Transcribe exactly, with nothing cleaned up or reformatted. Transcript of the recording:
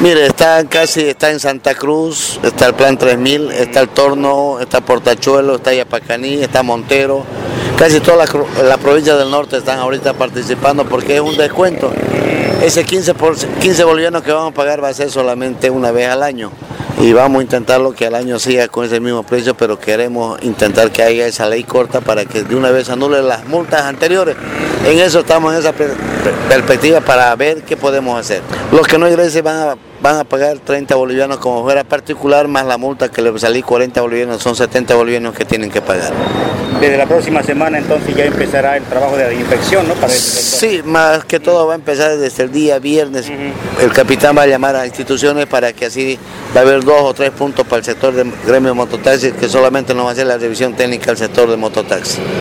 Mire, está casi, está en Santa Cruz, está el Plan tres mil, está el Torno, está Portachuelo, está Yapacaní, está Montero. Casi todas las, las provincias del norte están ahorita participando porque es un descuento. Ese quince, por, quince bolivianos que vamos a pagar va a ser solamente una vez al año. Y vamos a intentarlo que al año siga con ese mismo precio, pero queremos intentar que haya esa ley corta para que de una vez anule las multas anteriores. En eso estamos, en esa per perspectiva para ver qué podemos hacer. Los que no ingresen van a, van a pagar treinta bolivianos como fuera particular, más la multa que le salí cuarenta bolivianos, son setenta bolivianos que tienen que pagar. Desde la próxima semana entonces ya empezará el trabajo de desinfección, ¿no? Para el sí, más que todo va a empezar desde el día viernes. Uh-huh. El capitán va a llamar a instituciones para que así va a haber dos o tres puntos para el sector de gremio de mototaxi, que solamente nos va a hacer la revisión técnica del sector de mototaxi.